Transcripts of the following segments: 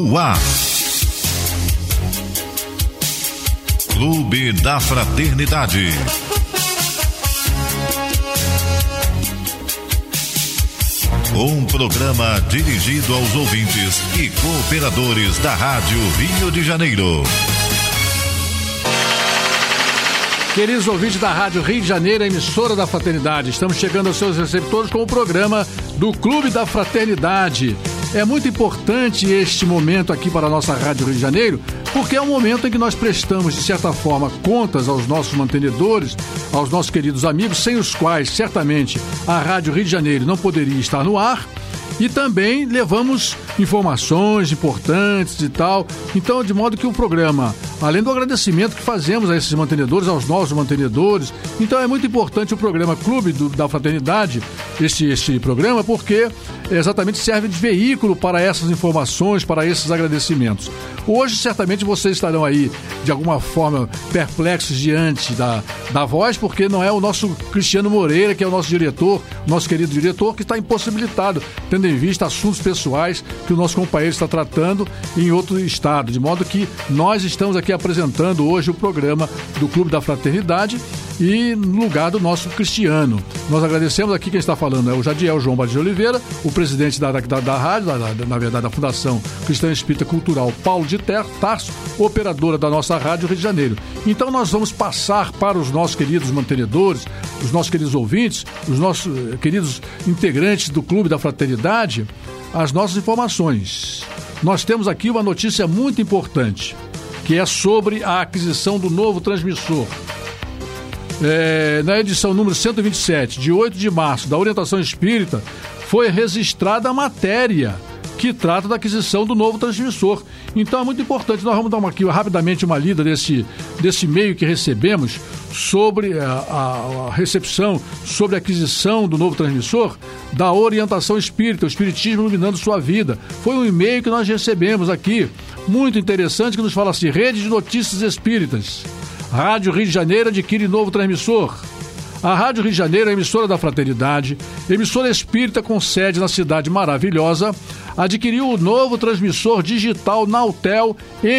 no ar. Clube da Fraternidade. Um programa dirigido aos ouvintes e cooperadores da Rádio Rio de Janeiro. Queridos ouvintes da Rádio Rio de Janeiro, a emissora da Fraternidade, estamos chegando aos seus receptores com o programa do Clube da Fraternidade. É muito importante este momento aqui para a nossa Rádio Rio de Janeiro, porque é um momento em que nós prestamos, de certa forma, contas aos nossos mantenedores, aos nossos queridos amigos, sem os quais, certamente, a Rádio Rio de Janeiro não poderia estar no ar. E também levamos informações importantes e tal. Então, de modo que o programa, além do agradecimento que fazemos a esses mantenedores, aos nossos mantenedores, então é muito importante o programa Clube da Fraternidade, este programa, porque exatamente serve de veículo para essas informações, para esses agradecimentos. Hoje, certamente, vocês estarão aí, de alguma forma, perplexos diante da voz, porque não é o nosso Cristiano Moreira, que é o nosso diretor, nosso querido diretor, que está impossibilitado, tendo em vista assuntos pessoais que o nosso companheiro está tratando em outro estado, de modo que nós estamos aqui apresentando hoje o programa do Clube da Fraternidade e no lugar do nosso Cristiano. Nós agradecemos aqui, quem está falando é o Jadiel João Batista de Oliveira, o presidente da rádio, na verdade da Fundação Cristã Espírita Cultural Paulo de Tarso, operadora da nossa Rádio Rio de Janeiro. Então nós vamos passar para os nossos queridos mantenedores, os nossos queridos ouvintes, os nossos queridos integrantes do Clube da Fraternidade, as nossas informações. Nós temos aqui uma notícia muito importante, que é sobre a aquisição do novo transmissor. Na edição número 127, de 8 de março, da Orientação Espírita, foi registrada a matéria que trata da aquisição do novo transmissor. Então é muito importante, nós vamos dar aqui rapidamente uma lida desse e-mail que recebemos sobre a recepção, sobre a aquisição do novo transmissor da Orientação Espírita, o Espiritismo Iluminando Sua Vida. Foi um e-mail que nós recebemos aqui, muito interessante, que nos fala assim: Rede de Notícias Espíritas. Rádio Rio de Janeiro adquire novo transmissor. A Rádio Rio de Janeiro é emissora da Fraternidade, emissora espírita com sede na cidade maravilhosa, adquiriu o novo transmissor digital Nautel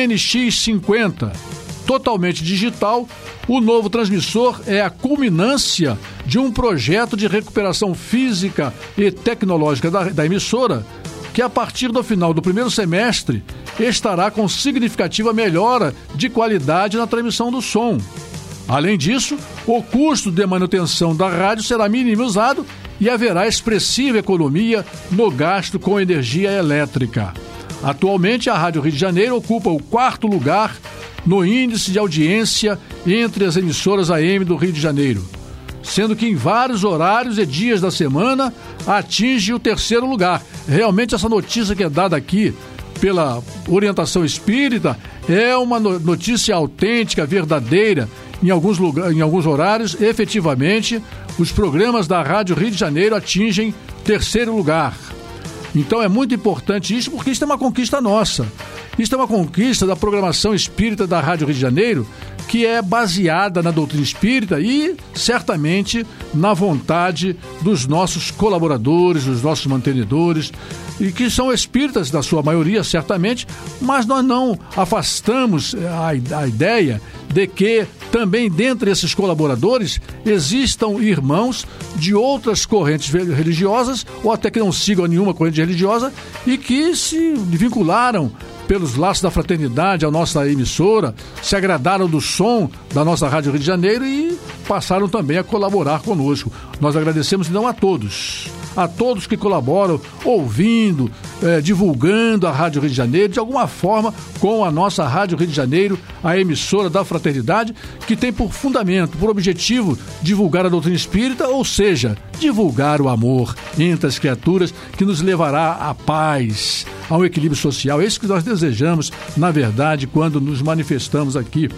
NX50. Totalmente digital, o novo transmissor é a culminância de um projeto de recuperação física e tecnológica da emissora, que a partir do final do primeiro semestre estará com significativa melhora de qualidade na transmissão do som. Além disso, o custo de manutenção da rádio será minimizado e haverá expressiva economia no gasto com energia elétrica. Atualmente, a Rádio Rio de Janeiro ocupa o 4º lugar no índice de audiência entre as emissoras AM do Rio de Janeiro, sendo que em vários horários e dias da semana atinge o 3º lugar. Realmente essa notícia que é dada aqui pela Orientação Espírita é uma notícia autêntica, verdadeira. Em alguns horários, efetivamente, os programas da Rádio Rio de Janeiro atingem 3º lugar. Então é muito importante isso, porque isso é uma conquista nossa. Isso é uma conquista da programação espírita da Rádio Rio de Janeiro, que é baseada na doutrina espírita e, certamente, na vontade dos nossos colaboradores, dos nossos mantenedores, e que são espíritas, da sua maioria, certamente, mas nós não afastamos a ideia de que também dentre esses colaboradores existam irmãos de outras correntes religiosas, ou até que não sigam nenhuma corrente religiosa, e que se vincularam pelos laços da fraternidade à nossa emissora, se agradaram do som da nossa Rádio Rio de Janeiro e passaram também a colaborar conosco. Nós agradecemos então a todos que colaboram, ouvindo, divulgando a Rádio Rio de Janeiro, de alguma forma, com a nossa Rádio Rio de Janeiro, a emissora da Fraternidade, que tem por fundamento, por objetivo, divulgar a doutrina espírita, ou seja, divulgar o amor entre as criaturas, que nos levará à paz, ao equilíbrio social. É isso que nós desejamos, na verdade, quando nos manifestamos aqui,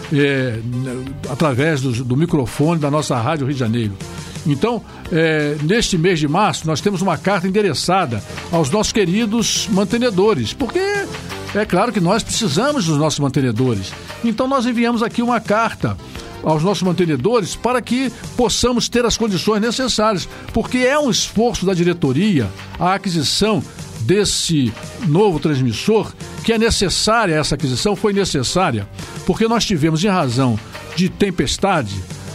através do microfone da nossa Rádio Rio de Janeiro. Então, neste mês de março, nós temos uma carta endereçada aos nossos queridos mantenedores, porque é claro que nós precisamos dos nossos mantenedores. Então, nós enviamos aqui uma carta aos nossos mantenedores para que possamos ter as condições necessárias, porque é um esforço da diretoria a aquisição desse novo transmissor, que é necessária, essa aquisição foi necessária, porque nós tivemos, em razão de tempestade,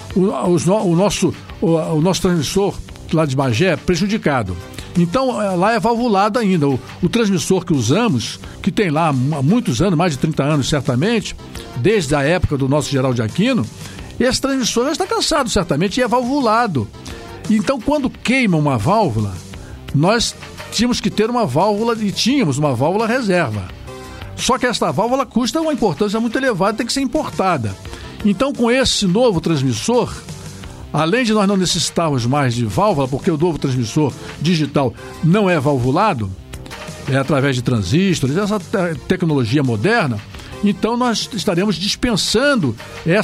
o nosso transmissor lá de Bagé prejudicado. Então, lá é valvulado ainda. O transmissor que usamos, que tem lá há muitos anos, mais de 30 anos certamente, desde a época do nosso Geraldo de Aquino, esse transmissor já está cansado certamente e é valvulado. Então, quando queima uma válvula, nós tínhamos que ter uma válvula, e tínhamos uma válvula reserva. Só que esta válvula custa uma importância muito elevada, tem que ser importada. Então, com esse novo transmissor, além de nós não necessitarmos mais de válvula, porque o novo transmissor digital não é valvulado, é através de transistores, essa tecnologia moderna, então nós estaremos dispensando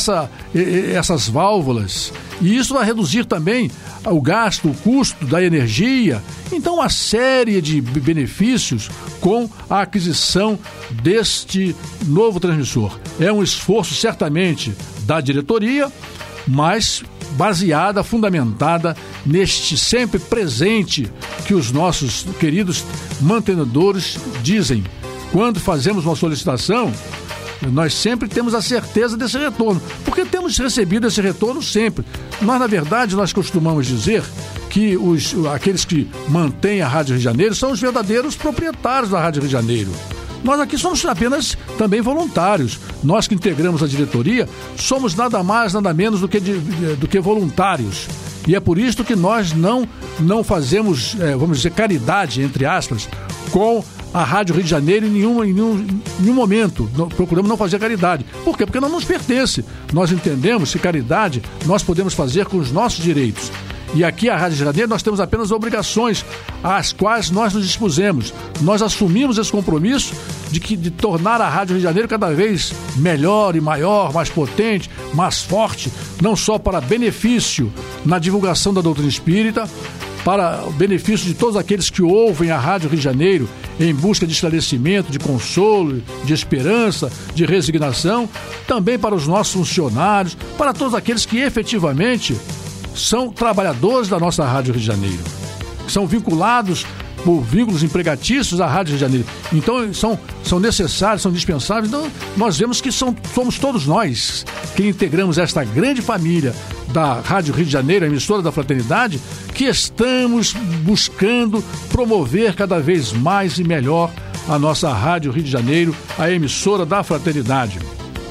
essas válvulas. E isso vai reduzir também o gasto, o custo da energia. Então, uma série de benefícios com a aquisição deste novo transmissor. É um esforço, certamente, da diretoria, mas baseada, fundamentada neste sempre presente que os nossos queridos mantenedores dizem. Quando fazemos uma solicitação, nós sempre temos a certeza desse retorno, porque temos recebido esse retorno sempre. Nós, na verdade, nós costumamos dizer que aqueles que mantêm a Rádio Rio de Janeiro são os verdadeiros proprietários da Rádio Rio de Janeiro. Nós aqui somos apenas também voluntários. Nós que integramos a diretoria somos nada mais, nada menos do que voluntários. E é por isso que nós não fazemos, vamos dizer, caridade, entre aspas, com a Rádio Rio de Janeiro em nenhum momento. Procuramos não fazer caridade. Por quê? Porque não nos pertence. Nós entendemos que caridade nós podemos fazer com os nossos direitos. E aqui a Rádio Rio de Janeiro nós temos apenas obrigações às quais nós nos dispusemos. Nós assumimos esse compromisso de tornar a Rádio Rio de Janeiro cada vez melhor e maior, mais potente, mais forte, não só para benefício na divulgação da doutrina espírita, para o benefício de todos aqueles que ouvem a Rádio Rio de Janeiro em busca de esclarecimento, de consolo, de esperança, de resignação, também para os nossos funcionários, para todos aqueles que efetivamente são trabalhadores da nossa Rádio Rio de Janeiro, que são vinculados por vínculos empregatícios à Rádio Rio de Janeiro. Então, são necessários, são dispensáveis. Então, nós vemos que somos todos nós que integramos esta grande família da Rádio Rio de Janeiro, a emissora da Fraternidade, que estamos buscando promover cada vez mais e melhor a nossa Rádio Rio de Janeiro, a emissora da Fraternidade.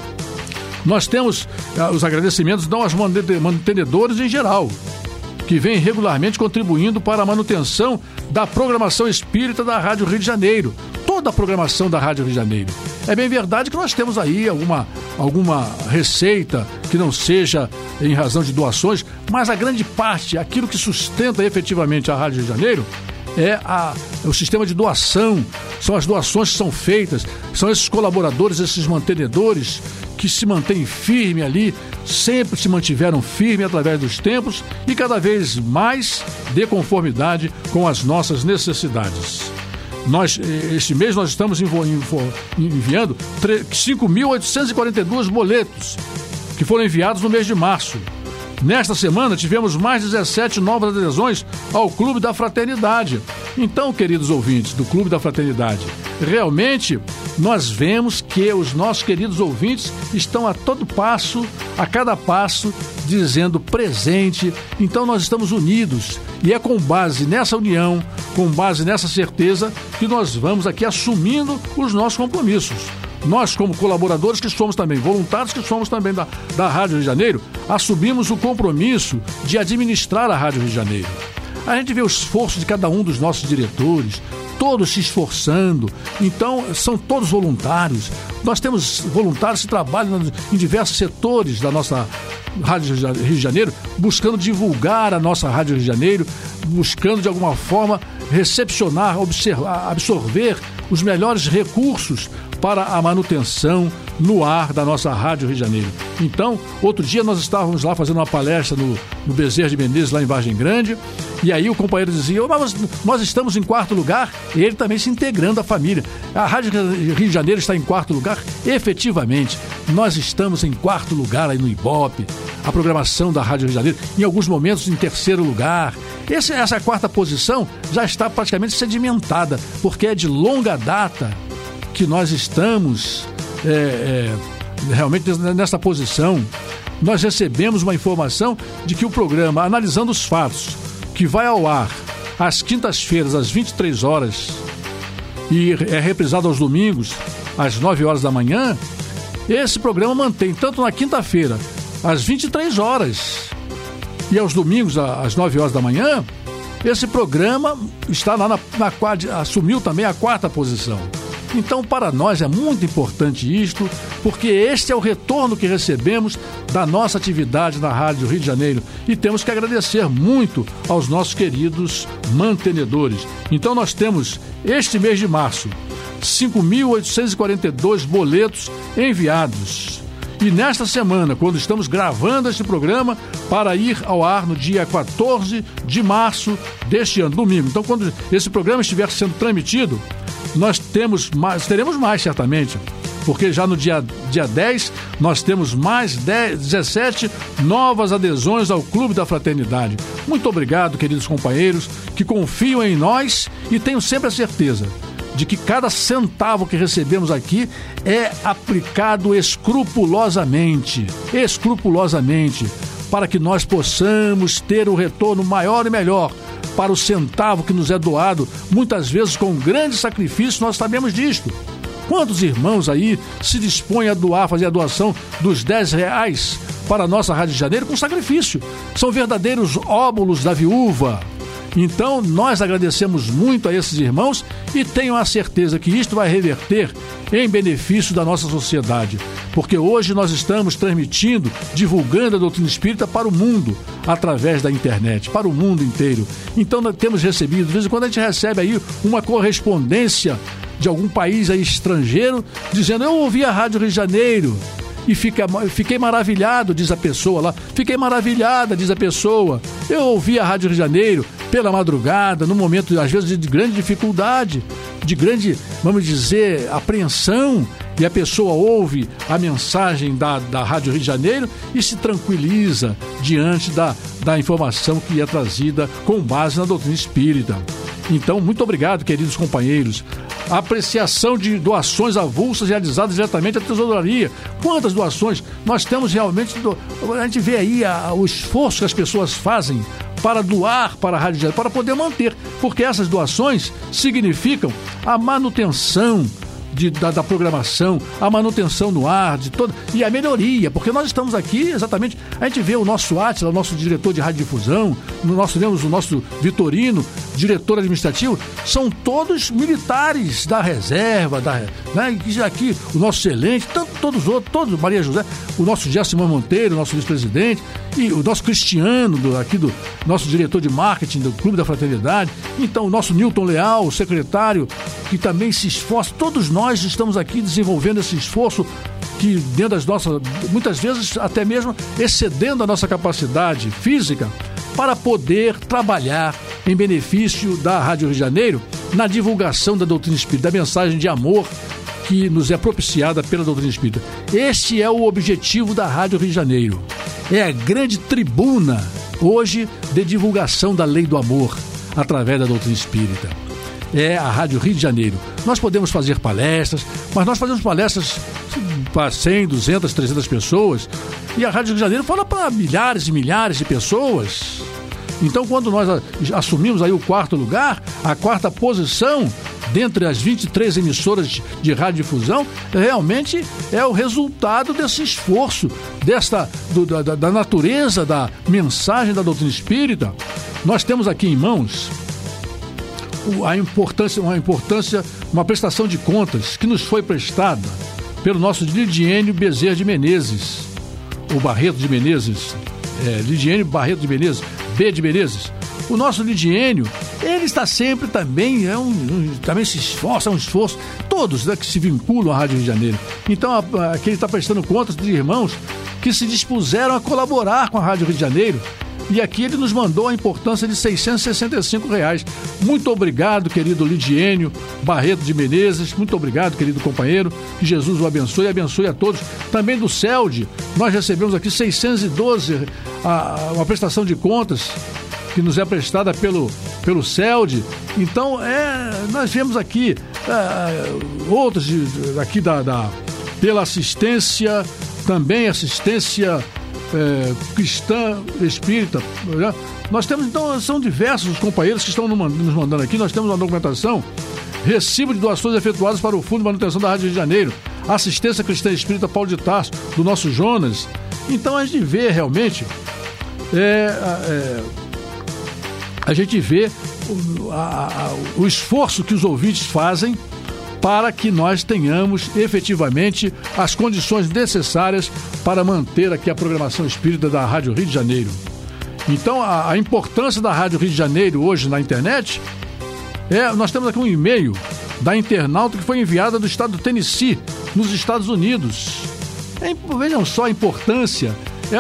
Nós temos os agradecimentos aos mantenedores em geral, que vêm regularmente contribuindo para a manutenção da programação espírita da Rádio Rio de Janeiro. Toda a programação da Rádio Rio de Janeiro. É bem verdade que nós temos aí alguma receita que não seja em razão de doações, mas a grande parte, aquilo que sustenta efetivamente a Rádio Rio de Janeiro, é o sistema de doação, são as doações que são feitas, são esses colaboradores, esses mantenedores que se mantêm firme ali, sempre se mantiveram firme através dos tempos e cada vez mais de conformidade com as nossas necessidades. Este mês nós estamos enviando 5.842 boletos que foram enviados no mês de março. Nesta semana tivemos mais 17 novas adesões ao Clube da Fraternidade. Então, queridos ouvintes do Clube da Fraternidade, realmente nós vemos que os nossos queridos ouvintes estão a todo passo, a cada passo, dizendo presente. Então nós estamos unidos e é com base nessa união, com base nessa certeza que nós vamos aqui assumindo os nossos compromissos. Nós, como colaboradores que somos também, voluntários que somos também da Rádio Rio de Janeiro, assumimos o compromisso de administrar a Rádio Rio de Janeiro. A gente vê o esforço de cada um dos nossos diretores, todos se esforçando, então são todos voluntários. Nós temos voluntários que trabalham em diversos setores da nossa Rádio Rio de Janeiro, buscando divulgar a nossa Rádio Rio de Janeiro, buscando de alguma forma recepcionar, absorver os melhores recursos para a manutenção no ar da nossa Rádio Rio de Janeiro. Então, outro dia nós estávamos lá fazendo uma palestra no Bezerra de Menezes, lá em Vargem Grande, e aí o companheiro dizia, mas nós estamos em quarto lugar, e ele também se integrando à família. A Rádio Rio de Janeiro está em quarto lugar, efetivamente. nós estamos em 4º lugar aí no Ibope, a programação da Rádio Rio de Janeiro, em alguns momentos em 3º lugar. Essa 4ª posição já está praticamente sedimentada, porque é de longa data que nós estamos realmente nessa posição. Nós recebemos uma informação de que o programa Analisando os Fatos, que vai ao ar às quintas-feiras, às 23 horas, e é reprisado aos domingos, às 9 horas da manhã, esse programa mantém tanto na quinta-feira, às 23 horas, e aos domingos, às 9 horas da manhã, esse programa está lá assumiu também a 4ª posição. Então, para nós é muito importante isto, porque este é o retorno que recebemos da nossa atividade na Rádio Rio de Janeiro, e temos que agradecer muito aos nossos queridos mantenedores. Então, nós temos, este mês de março, 5.842 boletos enviados. E nesta semana, quando estamos gravando este programa, para ir ao ar no dia 14 de março deste ano, domingo. Então, quando esse programa estiver sendo transmitido, nós teremos mais certamente, porque já no dia 10 nós temos mais 17 novas adesões ao Clube da Fraternidade. Muito obrigado, queridos companheiros, que confiam em nós, e tenho sempre a certeza de que cada centavo que recebemos aqui é aplicado escrupulosamente, para que nós possamos ter o retorno maior e melhor para o centavo que nos é doado, muitas vezes com grande sacrifício. Nós sabemos disto. Quantos irmãos aí se dispõem a doar, fazer a doação dos R$10 para a nossa Rádio de Janeiro com sacrifício? São verdadeiros óbolos da viúva. Então, nós agradecemos muito a esses irmãos e tenho a certeza que isto vai reverter em benefício da nossa sociedade, porque hoje nós estamos transmitindo, divulgando a doutrina espírita para o mundo, através da internet, para o mundo inteiro. Então, nós temos recebido, de vez em quando a gente recebe aí uma correspondência de algum país aí estrangeiro, dizendo: eu ouvi a Rádio Rio de Janeiro e fiquei maravilhado, diz a pessoa lá. Fiquei maravilhada, diz a pessoa. Eu ouvi a Rádio Rio de Janeiro pela madrugada, num momento, às vezes, de grande dificuldade, de grande, vamos dizer, apreensão, e a pessoa ouve a mensagem da Rádio Rio de Janeiro e se tranquiliza diante da informação que é trazida com base na doutrina espírita. Então, muito obrigado, queridos companheiros. A apreciação de doações avulsas realizadas diretamente à tesouraria. Quantas doações nós temos realmente? A gente vê aí o esforço que as pessoas fazem para doar para a Rádio Janeiro, para poder manter, porque essas doações significam a manutenção da programação, a manutenção no ar, e a melhoria, porque nós estamos aqui exatamente, a gente vê o nosso Átila, o nosso diretor de radiodifusão, nós temos o nosso Vitorino, diretor administrativo, são todos militares da reserva, né? Aqui o nosso excelente, todos os outros, Maria José, o nosso Gessimão Monteiro, o nosso vice-presidente, e o nosso Cristiano, nosso diretor de marketing do Clube da Fraternidade, então o nosso Newton Leal, o secretário, que também se esforça. Todos nós estamos aqui desenvolvendo esse esforço que dentro das nossas, muitas vezes até mesmo excedendo a nossa capacidade física, para poder trabalhar em benefício da Rádio Rio de Janeiro na divulgação da doutrina espírita, da mensagem de amor que nos é propiciada pela doutrina espírita. Este é o objetivo da Rádio Rio de Janeiro. É a grande tribuna hoje de divulgação da lei do amor através da doutrina espírita. É a Rádio Rio de Janeiro. Nós podemos fazer palestras, mas nós fazemos palestras para 100, 200, 300 pessoas, e a Rádio Rio de Janeiro fala para milhares e milhares de pessoas. Então, quando nós assumimos aí o 4º lugar, a 4ª posição dentre as 23 emissoras de radiodifusão, realmente é o resultado desse esforço, da natureza da mensagem da doutrina espírita. Nós temos aqui em mãos uma prestação de contas que nos foi prestada pelo nosso Lidiênio Bezerra de Menezes, o Barreto de Menezes, Lidiênio Barreto de Menezes, B de Menezes. O nosso Lidiênio, ele está sempre também, também se esforça, é um esforço, todos, né, que se vinculam à Rádio Rio de Janeiro. Então, aqui ele está prestando contas de irmãos que se dispuseram a colaborar com a Rádio Rio de Janeiro E aqui ele nos mandou a importância de R$665. Muito obrigado, querido Lidiênio Barreto de Menezes. Muito obrigado, querido companheiro. Que Jesus o abençoe e abençoe a todos. Também do CELD, nós recebemos aqui 612, uma prestação de contas que nos é prestada pelo CELD. Então, nós vemos aqui outros aqui pela assistência, também assistência cristã, espírita, né? Nós temos, então, são diversos os companheiros que estão nos mandando aqui. Nós temos uma documentação, recibo de doações efetuadas para o Fundo de Manutenção da Rádio Rio de Janeiro, assistência cristã espírita Paulo de Tarso, do nosso Jonas. Então a gente vê realmente a gente vê o esforço que os ouvintes fazem para que nós tenhamos efetivamente as condições necessárias para manter aqui a programação espírita da Rádio Rio de Janeiro. Então, a importância da Rádio Rio de Janeiro hoje na internet nós temos aqui um e-mail da internauta que foi enviada do estado do Tennessee, nos Estados Unidos. Vejam só a importância.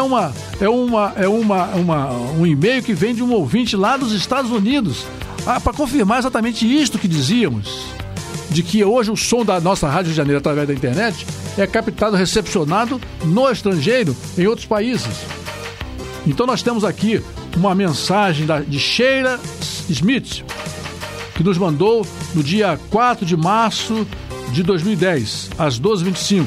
Um e-mail que vem de um ouvinte lá dos Estados Unidos, para confirmar exatamente isto que dizíamos, de que hoje o som da nossa Rádio Rio de Janeiro através da internet é captado, recepcionado no estrangeiro, em outros países. Então nós temos aqui uma mensagem de Sheila Smith, que nos mandou no dia 4 de março de 2010, às 12h25.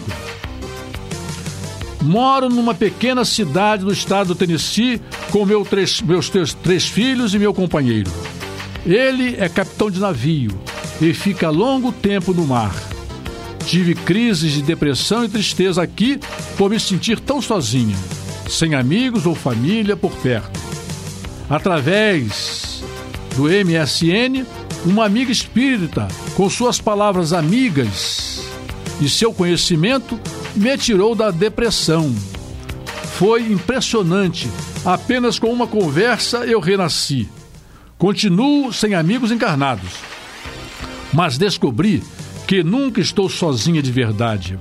Moro numa pequena cidade do estado do Tennessee com meus três filhos e meu companheiro. Ele é capitão de navio e fica longo tempo no mar. Tive crises de depressão e tristeza aqui por me sentir tão sozinha, sem amigos ou família por perto. Através do MSN, uma amiga espírita, com suas palavras amigas e seu conhecimento, me tirou da depressão. Foi impressionante. Apenas com uma conversa eu renasci. Continuo sem amigos encarnados, mas descobri que nunca estou sozinha de verdade.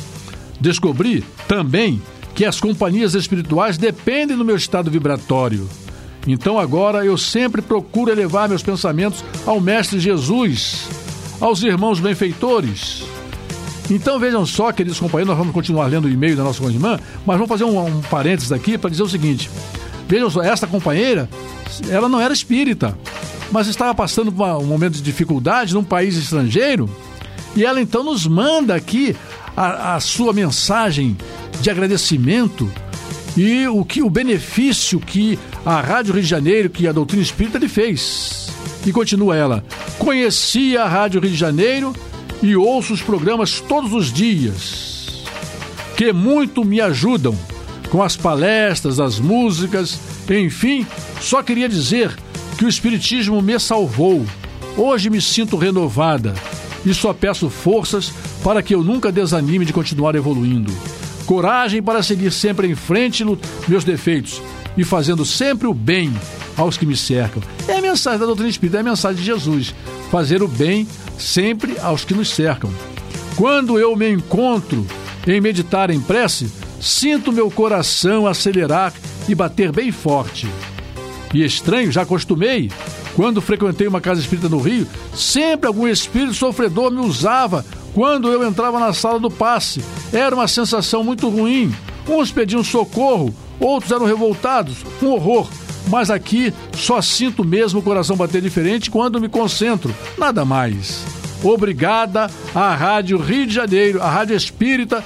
Descobri também que as companhias espirituais dependem do meu estado vibratório. Então agora eu sempre procuro elevar meus pensamentos ao Mestre Jesus, aos irmãos benfeitores. Então vejam só, queridos companheiros, nós vamos continuar lendo o e-mail da nossa irmã, mas vamos fazer um parênteses aqui para dizer o seguinte. Vejam só, esta companheira, ela não era espírita, mas estava passando por um momento de dificuldade num país estrangeiro, e ela então nos manda aqui a sua mensagem de agradecimento e o benefício que a Rádio Rio de Janeiro, que a doutrina espírita lhe fez. E continua ela: conheci a Rádio Rio de Janeiro e ouço os programas todos os dias, que muito me ajudam com as palestras, as músicas, enfim, só queria dizer que o Espiritismo me salvou. Hoje me sinto renovada e só peço forças para que eu nunca desanime de continuar evoluindo. Coragem para seguir sempre em frente nos meus defeitos e fazendo sempre o bem aos que me cercam. É a mensagem da doutrina espírita, é a mensagem de Jesus. Fazer o bem sempre aos que nos cercam. Quando eu me encontro em meditar em prece, sinto meu coração acelerar e bater bem forte. E estranho, já acostumei, quando frequentei uma casa espírita no Rio, sempre algum espírito sofredor me usava quando eu entrava na sala do passe. Era uma sensação muito ruim. Uns pediam socorro, outros eram revoltados, um horror. Mas aqui só sinto mesmo o coração bater diferente quando me concentro, nada mais. Obrigada à Rádio Rio de Janeiro, à Rádio Espírita,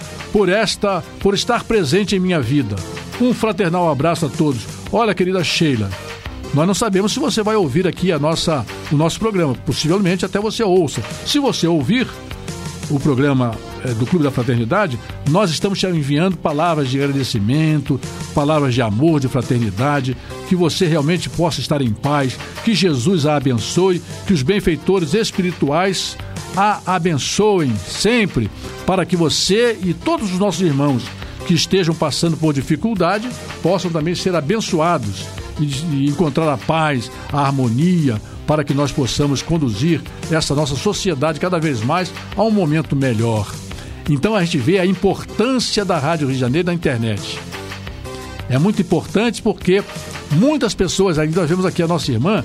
por estar presente em minha vida. Um fraternal abraço a todos. Olha, querida Sheila, nós não sabemos se você vai ouvir aqui o nosso programa. Possivelmente até você ouça. Se você ouvir o programa do Clube da Fraternidade, nós estamos te enviando palavras de agradecimento, palavras de amor, de fraternidade, que você realmente possa estar em paz, que Jesus a abençoe, que os benfeitores espirituais a abençoem sempre, para que você e todos os nossos irmãos que estejam passando por dificuldade possam também ser abençoados e encontrar a paz, a harmonia, para que nós possamos conduzir essa nossa sociedade cada vez mais a um momento melhor. Então a gente vê a importância da Rádio Rio de Janeiro na internet. É muito importante porque Muitas pessoas, ainda nós vemos aqui a nossa irmã,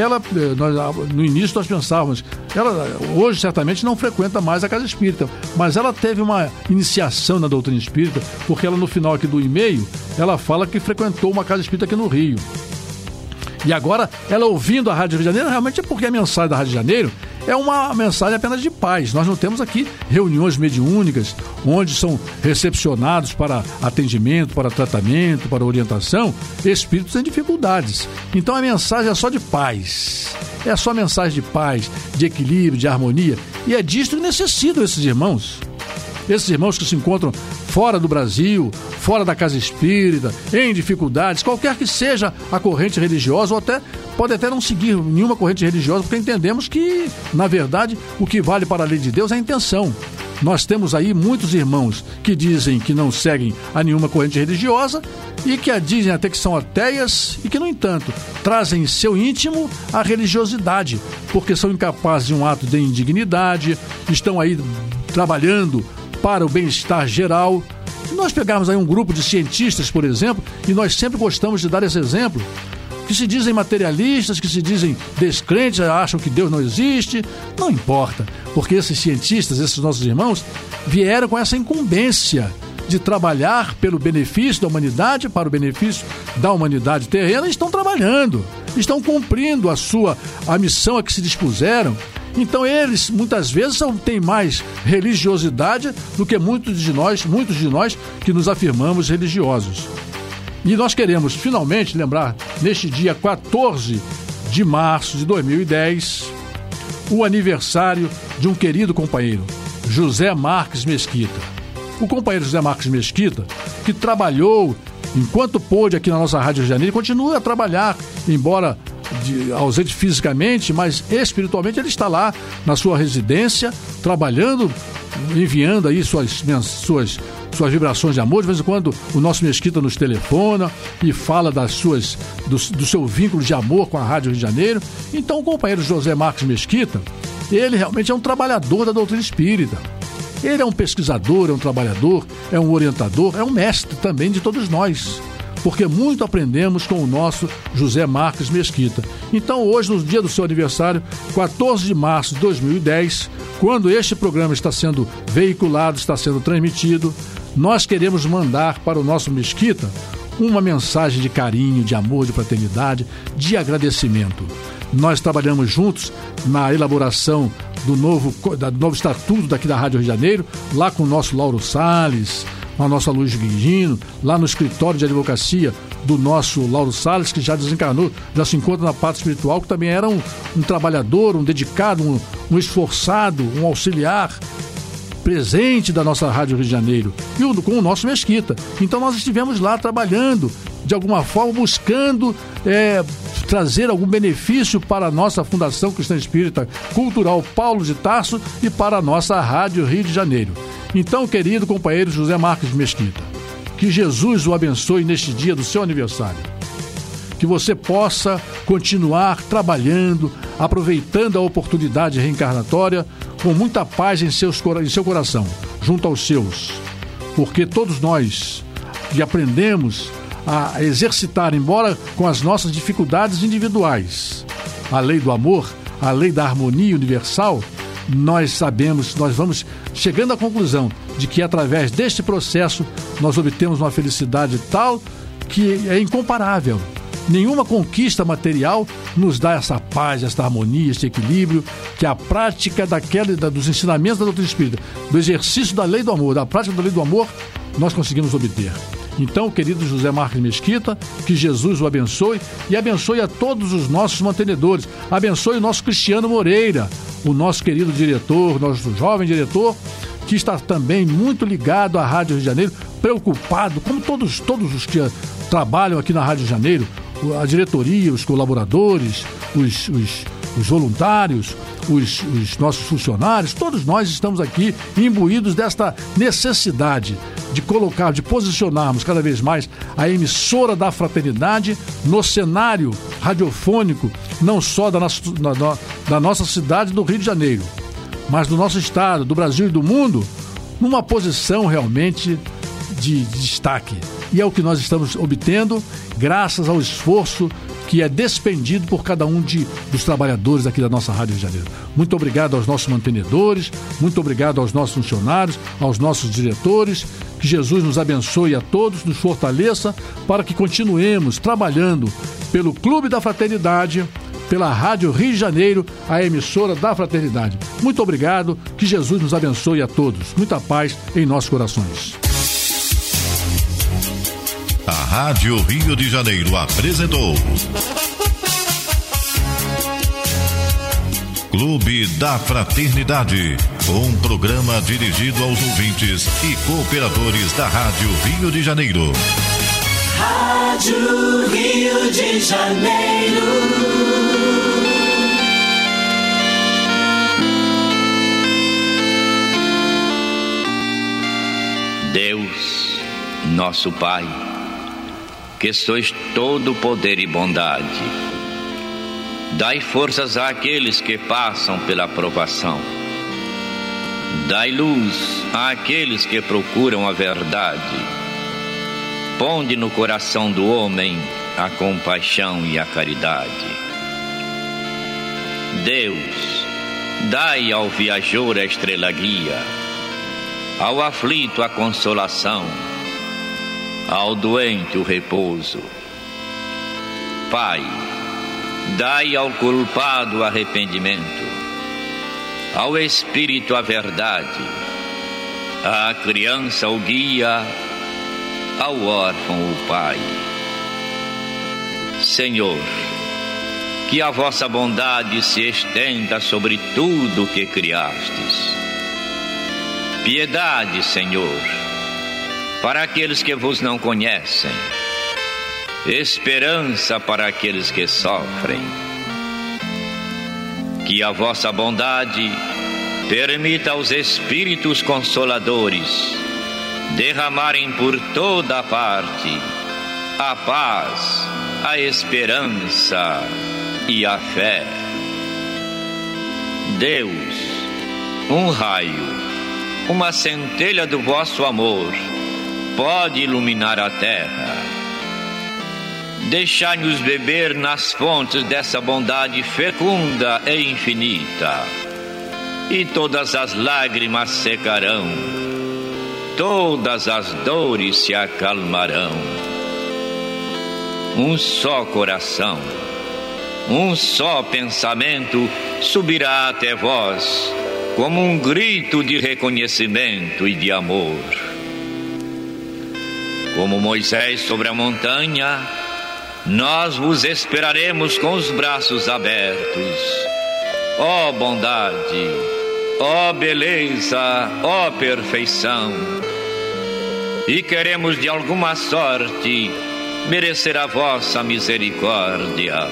no início nós pensávamos, ela hoje certamente não frequenta mais a casa espírita, mas ela teve uma iniciação na doutrina espírita, porque ela no final aqui do e-mail, ela fala que frequentou uma casa espírita aqui no Rio. E agora, ela ouvindo a Rádio Rio de Janeiro, realmente é porque a mensagem da Rádio de Janeiro é uma mensagem apenas de paz. Nós não temos aqui reuniões mediúnicas, onde são recepcionados para atendimento, para tratamento, para orientação, espíritos em dificuldades. Então a mensagem é só de paz. É só mensagem de paz, de equilíbrio, de harmonia. E é disto que necessitam esses irmãos. Esses irmãos que se encontram fora do Brasil, fora da casa espírita, em dificuldades, qualquer que seja a corrente religiosa, ou pode até não seguir nenhuma corrente religiosa, porque entendemos que, na verdade, o que vale para a lei de Deus é a intenção. Nós temos aí muitos irmãos que dizem que não seguem a nenhuma corrente religiosa e que dizem até que são ateias e que, no entanto, trazem em seu íntimo a religiosidade, porque são incapazes de um ato de indignidade, estão aí trabalhando para o bem-estar geral. Se nós pegarmos aí um grupo de cientistas, por exemplo, e nós sempre gostamos de dar esse exemplo, que se dizem materialistas, que se dizem descrentes, acham que Deus não existe, não importa, porque esses cientistas, esses nossos irmãos, vieram com essa incumbência de trabalhar pelo benefício da humanidade, para o benefício da humanidade terrena, e estão trabalhando, estão cumprindo a missão a que se dispuseram. Então eles, muitas vezes, têm mais religiosidade do que muitos de nós que nos afirmamos religiosos. E nós queremos, finalmente, lembrar, neste dia 14 de março de 2010, o aniversário de um querido companheiro, José Marques Mesquita. O companheiro José Marques Mesquita, que trabalhou enquanto pôde aqui na nossa Rádio Rio de Janeiro, continua a trabalhar, embora ausente fisicamente, mas espiritualmente ele está lá na sua residência, trabalhando, enviando aí suas vibrações de amor. De vez em quando o nosso Mesquita nos telefona e fala do seu vínculo de amor com a Rádio Rio de Janeiro. Então o companheiro José Marques Mesquita, ele realmente é um trabalhador da doutrina espírita. Ele é um pesquisador, é um trabalhador, é um orientador, é um mestre também de todos nós, porque muito aprendemos com o nosso José Marques Mesquita. Então hoje, no dia do seu aniversário, 14 de março de 2010, quando este programa está sendo veiculado, está sendo transmitido, nós queremos mandar para o nosso Mesquita uma mensagem de carinho, de amor, de fraternidade, de agradecimento. Nós trabalhamos juntos na elaboração do novo estatuto daqui da Rádio Rio de Janeiro, lá com o nosso Lauro Salles, com a nossa Luiz Guigino, lá no escritório de advocacia do nosso Lauro Salles, que já desencarnou, já se encontra na parte espiritual, que também era um trabalhador, um dedicado, um esforçado, um auxiliar presente da nossa Rádio Rio de Janeiro, e com o nosso Mesquita. Então nós estivemos lá trabalhando, de alguma forma buscando trazer algum benefício para a nossa Fundação Cristã Espírita Cultural Paulo de Tarso e para a nossa Rádio Rio de Janeiro. Então, querido companheiro José Marques Mesquita, que Jesus o abençoe neste dia do seu aniversário. Que você possa continuar trabalhando, aproveitando a oportunidade reencarnatória com muita paz em seu coração, junto aos seus. Porque todos nós que aprendemos a exercitar, embora com as nossas dificuldades individuais, a lei do amor, a lei da harmonia universal, nós sabemos, nós vamos chegando à conclusão de que através deste processo nós obtemos uma felicidade tal que é incomparável. Nenhuma conquista material nos dá essa paz, essa harmonia, esse equilíbrio que a prática dos ensinamentos da doutrina espírita, do exercício da lei do amor, da prática da lei do amor, nós conseguimos obter. Então, querido José Marques Mesquita, que Jesus o abençoe e abençoe a todos os nossos mantenedores. Abençoe o nosso Cristiano Moreira, o nosso querido diretor, nosso jovem diretor, que está também muito ligado à Rádio Rio de Janeiro, preocupado, como todos os que trabalham aqui na Rádio Rio de Janeiro, a diretoria, os colaboradores, os voluntários, os nossos funcionários, todos nós estamos aqui imbuídos desta necessidade de posicionarmos cada vez mais a emissora da fraternidade no cenário radiofônico, não só da nossa cidade do Rio de Janeiro, mas do nosso estado, do Brasil e do mundo, numa posição realmente de destaque. E é o que nós estamos obtendo graças ao esforço que é despendido por cada um dos trabalhadores aqui da nossa Rádio Rio de Janeiro. Muito obrigado aos nossos mantenedores, muito obrigado aos nossos funcionários, aos nossos diretores. Que Jesus nos abençoe a todos, nos fortaleça para que continuemos trabalhando pelo Clube da Fraternidade, pela Rádio Rio de Janeiro, a emissora da Fraternidade. Muito obrigado, que Jesus nos abençoe a todos. Muita paz em nossos corações. A Rádio Rio de Janeiro apresentou Clube da Fraternidade, um programa dirigido aos ouvintes e cooperadores da Rádio Rio de Janeiro. Rádio Rio de Janeiro. Deus, nosso Pai, que sois todo poder e bondade, dai forças àqueles que passam pela provação, dai luz àqueles que procuram a verdade, ponde no coração do homem a compaixão e a caridade. Deus, dai ao viajor a estrela guia, ao aflito a consolação, ao doente o repouso. Pai, dai ao culpado o arrependimento, ao espírito a verdade, à criança o guia, ao órfão o pai. Senhor, que a vossa bondade se estenda sobre tudo o que criastes. Piedade, Senhor, para aqueles que vos não conhecem, esperança para aqueles que sofrem. Que a vossa bondade permita aos Espíritos Consoladores derramarem por toda a parte a paz, a esperança e a fé. Deus, um raio, uma centelha do vosso amor pode iluminar a terra. Deixai-nos beber nas fontes dessa bondade fecunda e infinita, e todas as lágrimas secarão, todas as dores se acalmarão. Um só coração, um só pensamento subirá até vós, como um grito de reconhecimento e de amor. Como Moisés sobre a montanha, nós vos esperaremos com os braços abertos. Ó bondade, ó beleza, ó perfeição. E queremos de alguma sorte merecer a vossa misericórdia.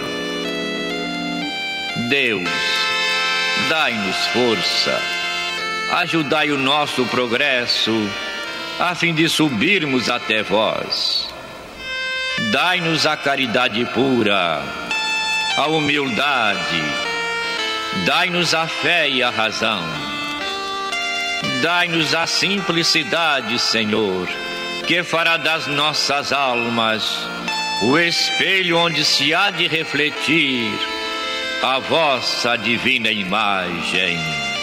Deus, dai-nos força, ajudai o nosso progresso, a fim de subirmos até vós. Dai-nos a caridade pura, a humildade, dai-nos a fé e a razão. Dai-nos a simplicidade, Senhor, que fará das nossas almas o espelho onde se há de refletir a vossa divina imagem.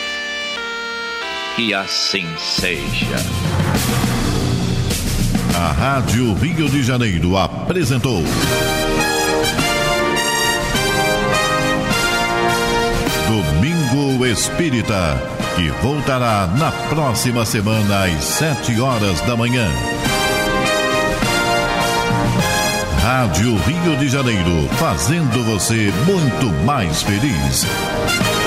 Que assim seja. A Rádio Rio de Janeiro apresentou Domingo Espírita, que voltará na próxima semana às 7 horas da manhã. Rádio Rio de Janeiro, fazendo você muito mais feliz.